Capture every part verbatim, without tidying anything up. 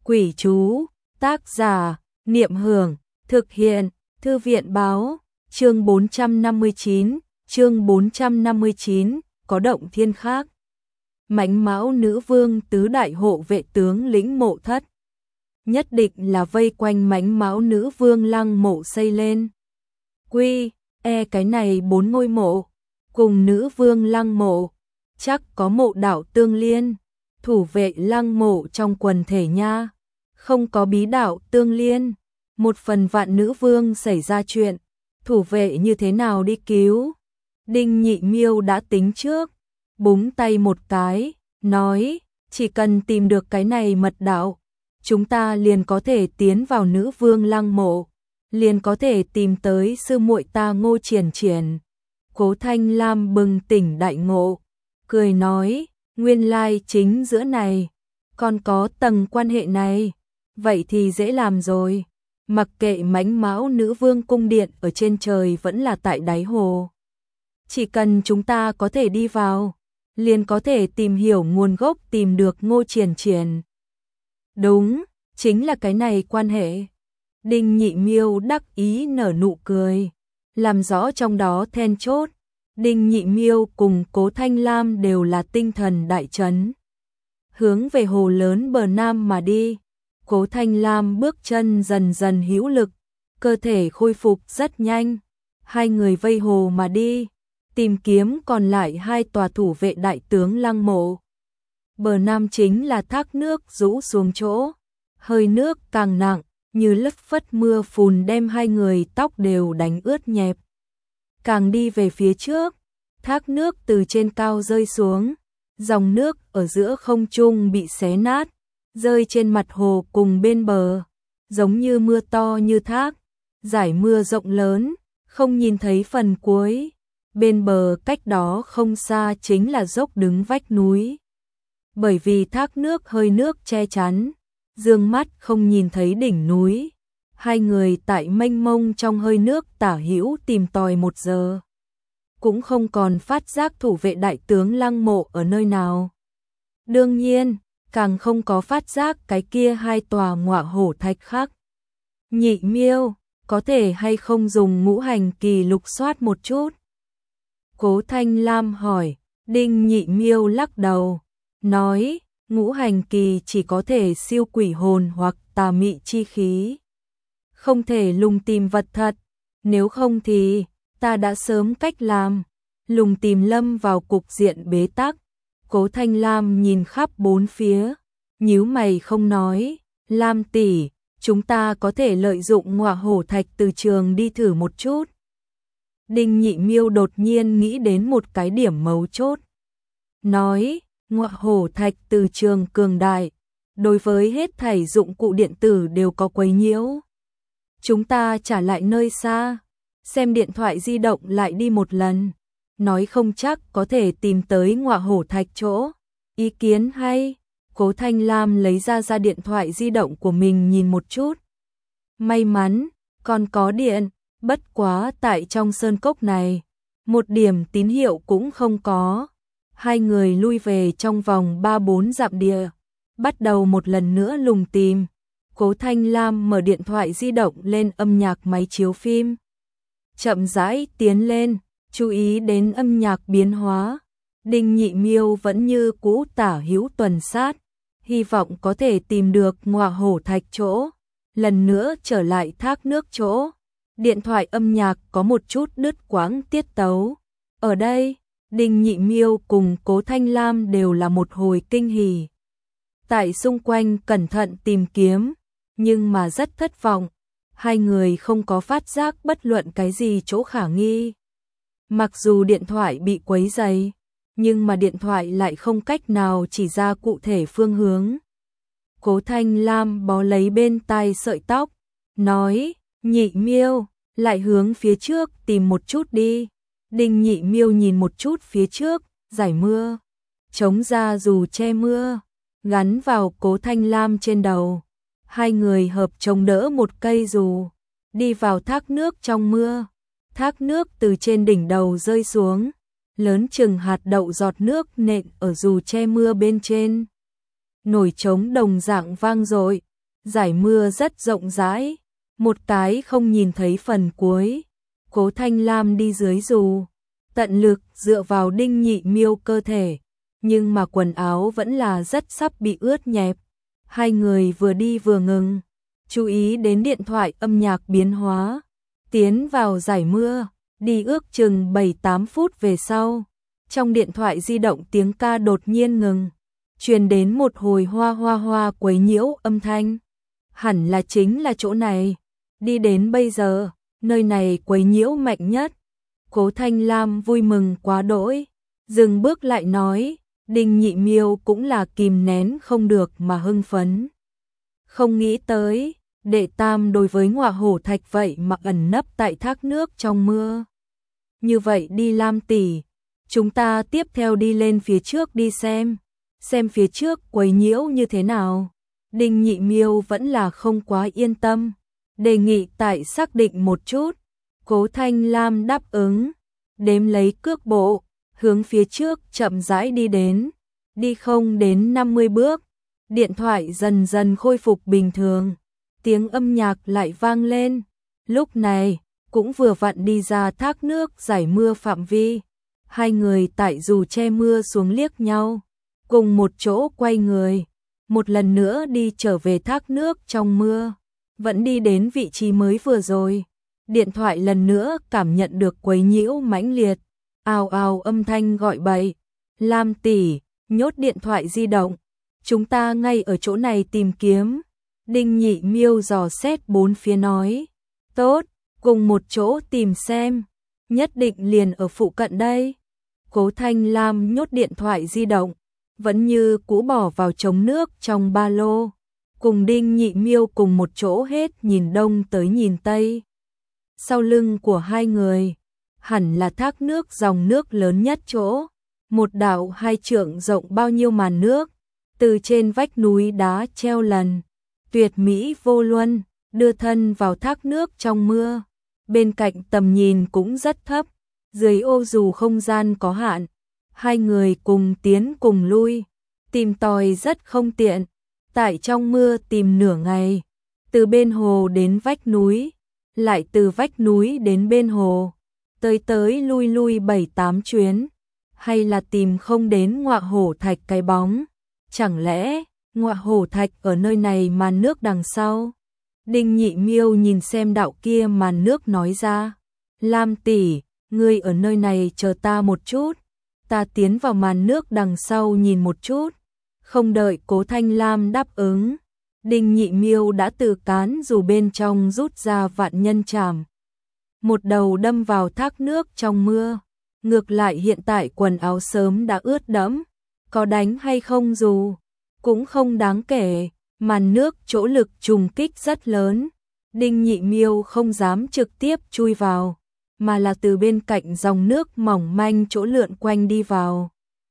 Quỷ chú, tác giả, Niệm Hưởng, thực hiện, Thư viện báo, chương bốn trăm năm mươi chín, chương bốn trăm năm mươi chín, có động thiên khác. Mãnh Mão nữ vương tứ đại hộ vệ tướng lĩnh mộ thất. Nhất định là vây quanh Mãnh Mão nữ vương lăng mộ xây lên. Quy, e cái này bốn ngôi mộ, cùng nữ vương lăng mộ, chắc có mộ đạo tương liên, thủ vệ lăng mộ trong quần thể nha, không có bí đạo tương liên, một phần vạn nữ vương xảy ra chuyện, thủ vệ như thế nào đi cứu. Đinh Nhị Miêu đã tính trước, búng tay một cái, nói, chỉ cần tìm được cái này mật đạo, chúng ta liền có thể tiến vào nữ vương lăng mộ, liền có thể tìm tới sư muội ta Ngô Triển Triển. Cố Thanh Lam bừng tỉnh đại ngộ, cười nói, nguyên lai chính giữa này, còn có tầng quan hệ này, vậy thì dễ làm rồi. Mặc kệ Mãnh Mão nữ vương cung điện ở trên trời vẫn là tại đáy hồ, chỉ cần chúng ta có thể đi vào, liền có thể tìm hiểu nguồn gốc, tìm được Ngô Triển Triển. Đúng, chính là cái này quan hệ. Đinh Nhị Miêu đắc ý nở nụ cười, làm rõ trong đó then chốt. Đinh Nhị Miêu cùng Cố Thanh Lam đều là tinh thần đại chấn, hướng về hồ lớn bờ nam mà đi. Cố Thanh Lam bước chân dần dần hữu lực, cơ thể khôi phục rất nhanh. Hai người vây hồ mà đi, tìm kiếm còn lại hai tòa thủ vệ đại tướng lăng mộ. Bờ nam chính là thác nước rũ xuống chỗ, hơi nước càng nặng, như lất phất mưa phùn đem hai người tóc đều đánh ướt nhẹp. Càng đi về phía trước, thác nước từ trên cao rơi xuống, dòng nước ở giữa không trung bị xé nát, rơi trên mặt hồ cùng bên bờ, giống như mưa to như thác, dải mưa rộng lớn, không nhìn thấy phần cuối. Bên bờ cách đó không xa chính là dốc đứng vách núi. Bởi vì thác nước hơi nước che chắn, dương mắt không nhìn thấy đỉnh núi. Hai người tại mênh mông trong hơi nước tả hữu tìm tòi một giờ, cũng không còn phát giác thủ vệ đại tướng lăng mộ ở nơi nào. Đương nhiên, càng không có phát giác cái kia hai tòa ngọa hổ thạch khác. Nhị Miêu, có thể hay không dùng ngũ hành kỳ lục soát một chút? Cố Thanh Lam hỏi. Đinh Nhị Miêu lắc đầu, nói, ngũ hành kỳ chỉ có thể siêu quỷ hồn hoặc tà mị chi khí, không thể lùng tìm vật thật, nếu không thì ta đã sớm cách làm. Lùng tìm lâm vào cục diện bế tắc. Cố Thanh Lam nhìn khắp bốn phía, nhíu mày không nói. Lam tỷ, chúng ta có thể lợi dụng ngọa hổ thạch từ trường đi thử một chút. Đinh Nhị Miêu đột nhiên nghĩ đến một cái điểm mấu chốt, nói, ngọa hổ thạch từ trường cường đại, đối với hết thảy dụng cụ điện tử đều có quấy nhiễu. Chúng ta trả lại nơi xa, xem điện thoại di động lại đi một lần, nói không chắc có thể tìm tới ngọa hổ thạch chỗ. Ý kiến hay. Cố Thanh Lam lấy ra ra điện thoại di động của mình nhìn một chút. May mắn, còn có điện, bất quá tại trong sơn cốc này, một điểm tín hiệu cũng không có. Hai người lui về trong vòng ba bốn dặm địa, bắt đầu một lần nữa lùng tìm. Cố Thanh Lam mở điện thoại di động lên âm nhạc máy chiếu phim, chậm rãi tiến lên, chú ý đến âm nhạc biến hóa. Đinh Nhị Miêu vẫn như cũ tả hữu tuần sát, hy vọng có thể tìm được ngọa hổ thạch chỗ, lần nữa trở lại thác nước chỗ. Điện thoại âm nhạc có một chút đứt quãng tiết tấu. Ở đây, Đinh Nhị Miêu cùng Cố Thanh Lam đều là một hồi kinh hỉ. Tại xung quanh cẩn thận tìm kiếm, nhưng mà rất thất vọng, hai người không có phát giác bất luận cái gì chỗ khả nghi. Mặc dù điện thoại bị quấy rầy, nhưng mà điện thoại lại không cách nào chỉ ra cụ thể phương hướng. Cố Thanh Lam bó lấy bên tai sợi tóc, nói, Nhị Miêu, lại hướng phía trước tìm một chút đi. Đinh Nhị Miêu nhìn một chút phía trước, dải mưa, chống ra dù che mưa, gắn vào Cố Thanh Lam trên đầu. Hai người hợp chống đỡ một cây dù, đi vào thác nước trong mưa. Thác nước từ trên đỉnh đầu rơi xuống, lớn chừng hạt đậu giọt nước nện ở dù che mưa bên trên. Nổi trống đồng dạng vang dội, Giải mưa rất rộng rãi, một cái không nhìn thấy phần cuối. Cố Thanh Lam đi dưới dù, tận lực dựa vào Đinh Nhị Miêu cơ thể, nhưng mà quần áo vẫn là rất sắp bị ướt nhẹp. Hai người vừa đi vừa ngừng, chú ý đến điện thoại âm nhạc biến hóa, tiến vào giải mưa, đi ước chừng bảy tám phút về sau, trong điện thoại di động tiếng ca đột nhiên ngừng, truyền đến một hồi hoa hoa hoa quấy nhiễu âm thanh. Hẳn là chính là chỗ này, đi đến bây giờ, nơi này quấy nhiễu mạnh nhất. Cố Thanh Lam vui mừng quá đỗi, dừng bước lại nói, Đinh Nhị Miêu cũng là kìm nén không được mà hưng phấn. Không nghĩ tới, đệ tam đối với ngọa hổ thạch vậy mà ẩn nấp tại thác nước trong mưa. Như vậy đi Lam tỷ, chúng ta tiếp theo đi lên phía trước đi xem, xem phía trước quấy nhiễu như thế nào. Đinh Nhị Miêu vẫn là không quá yên tâm, đề nghị tại xác định một chút. Cố Thanh Lam đáp ứng, đếm lấy cước bộ, hướng phía trước chậm rãi đi đến, đi không đến năm mươi bước, điện thoại dần dần khôi phục bình thường, tiếng âm nhạc lại vang lên. Lúc này, cũng vừa vặn đi ra thác nước giải mưa phạm vi, hai người tại dù che mưa xuống liếc nhau, cùng một chỗ quay người, một lần nữa đi trở về thác nước trong mưa, vẫn đi đến vị trí mới vừa rồi. Điện thoại lần nữa cảm nhận được quấy nhiễu mãnh liệt, ào ào âm thanh gọi bậy. Lam tỷ, nhốt điện thoại di động, chúng ta ngay ở chỗ này tìm kiếm. Đinh Nhị Miêu dò xét bốn phía nói, tốt, cùng một chỗ tìm xem, nhất định liền ở phụ cận đây. Cố Thanh Lam nhốt điện thoại di động, vẫn như cũ bỏ vào trống nước trong ba lô, cùng Đinh Nhị Miêu cùng một chỗ hết nhìn đông tới nhìn tây. Sau lưng của hai người, hẳn là thác nước dòng nước lớn nhất chỗ, một đạo hai trượng rộng bao nhiêu màn nước, từ trên vách núi đá treo lần, tuyệt mỹ vô luân, đưa thân vào thác nước trong mưa. Bên cạnh tầm nhìn cũng rất thấp, dưới ô dù không gian có hạn, hai người cùng tiến cùng lui, tìm tòi rất không tiện, tại trong mưa tìm nửa ngày, từ bên hồ đến vách núi, lại từ vách núi đến bên hồ, tới tới lui lui bảy tám chuyến, hay là tìm không đến ngọa hổ thạch cái bóng, chẳng lẽ ngọa hổ thạch ở nơi này màn nước đằng sau. Đinh Nhị Miêu nhìn xem đạo kia màn nước nói ra, Lam tỷ, ngươi ở nơi này chờ ta một chút, ta tiến vào màn nước đằng sau nhìn một chút. Không đợi Cố Thanh Lam đáp ứng, Đinh Nhị Miêu đã từ cán dù bên trong rút ra vạn nhân trảm, một đầu đâm vào thác nước trong mưa. Ngược lại hiện tại quần áo sớm đã ướt đẫm, có đánh hay không dù cũng không đáng kể, màn nước chỗ lực trùng kích rất lớn. Đinh Nhị Miêu không dám trực tiếp chui vào, mà là từ bên cạnh dòng nước mỏng manh chỗ lượn quanh đi vào.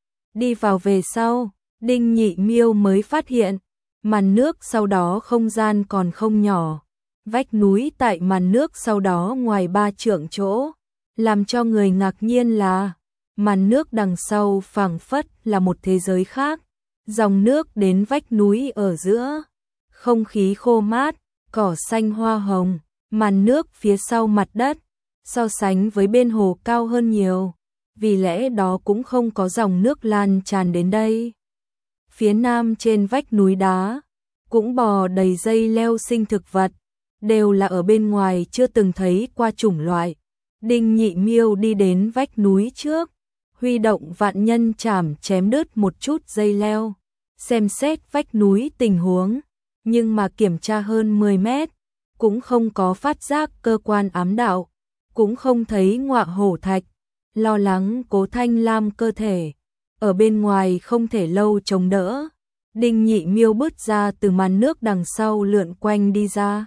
Đi vào về sau, Đinh Nhị Miêu mới phát hiện, màn nước sau đó không gian còn không nhỏ, vách núi tại màn nước sau đó ngoài ba trượng chỗ. Làm cho người ngạc nhiên là, màn nước đằng sau phảng phất là một thế giới khác, dòng nước đến vách núi ở giữa, không khí khô mát, cỏ xanh hoa hồng, màn nước phía sau mặt đất, so sánh với bên hồ cao hơn nhiều, vì lẽ đó cũng không có dòng nước lan tràn đến đây. Phía nam trên vách núi đá, cũng bò đầy dây leo sinh thực vật, đều là ở bên ngoài chưa từng thấy qua chủng loại. Đinh Nhị Miêu đi đến vách núi trước, huy động vạn nhân trảm chém đứt một chút dây leo, xem xét vách núi tình huống, nhưng mà kiểm tra hơn mười mét, cũng không có phát giác cơ quan ám đạo, cũng không thấy ngọa hổ thạch, lo lắng Cố Thanh Lam cơ thể, ở bên ngoài không thể lâu chống đỡ. Đinh Nhị Miêu bứt ra từ màn nước đằng sau lượn quanh đi ra.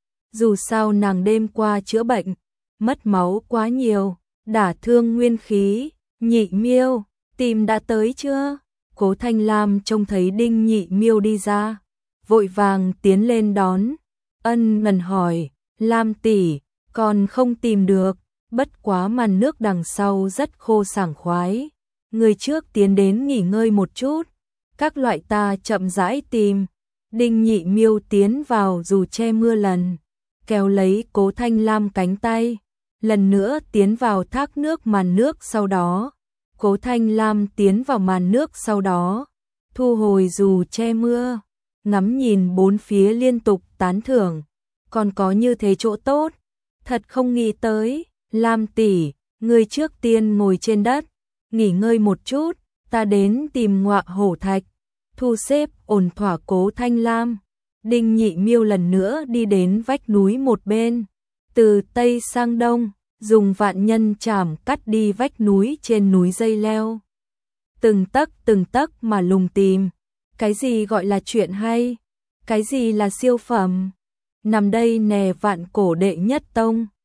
Dù sao nàng đêm qua chữa bệnh, mất máu quá nhiều, đả thương nguyên khí. Nhị Miêu, tìm đã tới chưa? Cố Thanh Lam trông thấy Đinh Nhị Miêu đi ra, vội vàng tiến lên đón, ân ngần hỏi, Lam tỷ, còn không tìm được, bất quá màn nước đằng sau rất khô sảng khoái, người trước tiến đến nghỉ ngơi một chút, các loại ta chậm rãi tìm. Đinh Nhị Miêu tiến vào dù che mưa lần, kéo lấy Cố Thanh Lam cánh tay, lần nữa tiến vào thác nước màn nước sau đó. Cố Thanh Lam tiến vào màn nước sau đó, thu hồi dù che mưa, ngắm nhìn bốn phía liên tục tán thưởng, còn có như thế chỗ tốt, thật không nghĩ tới. Lam tỷ, người trước tiên ngồi trên đất, nghỉ ngơi một chút, ta đến tìm Ngọa Hổ Thạch, thu xếp ổn thỏa Cố Thanh Lam. Đinh Nhị Miêu lần nữa đi đến vách núi một bên, từ tây sang đông, dùng vạn nhân chảm cắt đi vách núi trên núi dây leo. Từng tấc từng tấc mà lùng tìm, cái gì gọi là chuyện hay, cái gì là siêu phẩm. Nằm đây nè vạn cổ đệ nhất tông.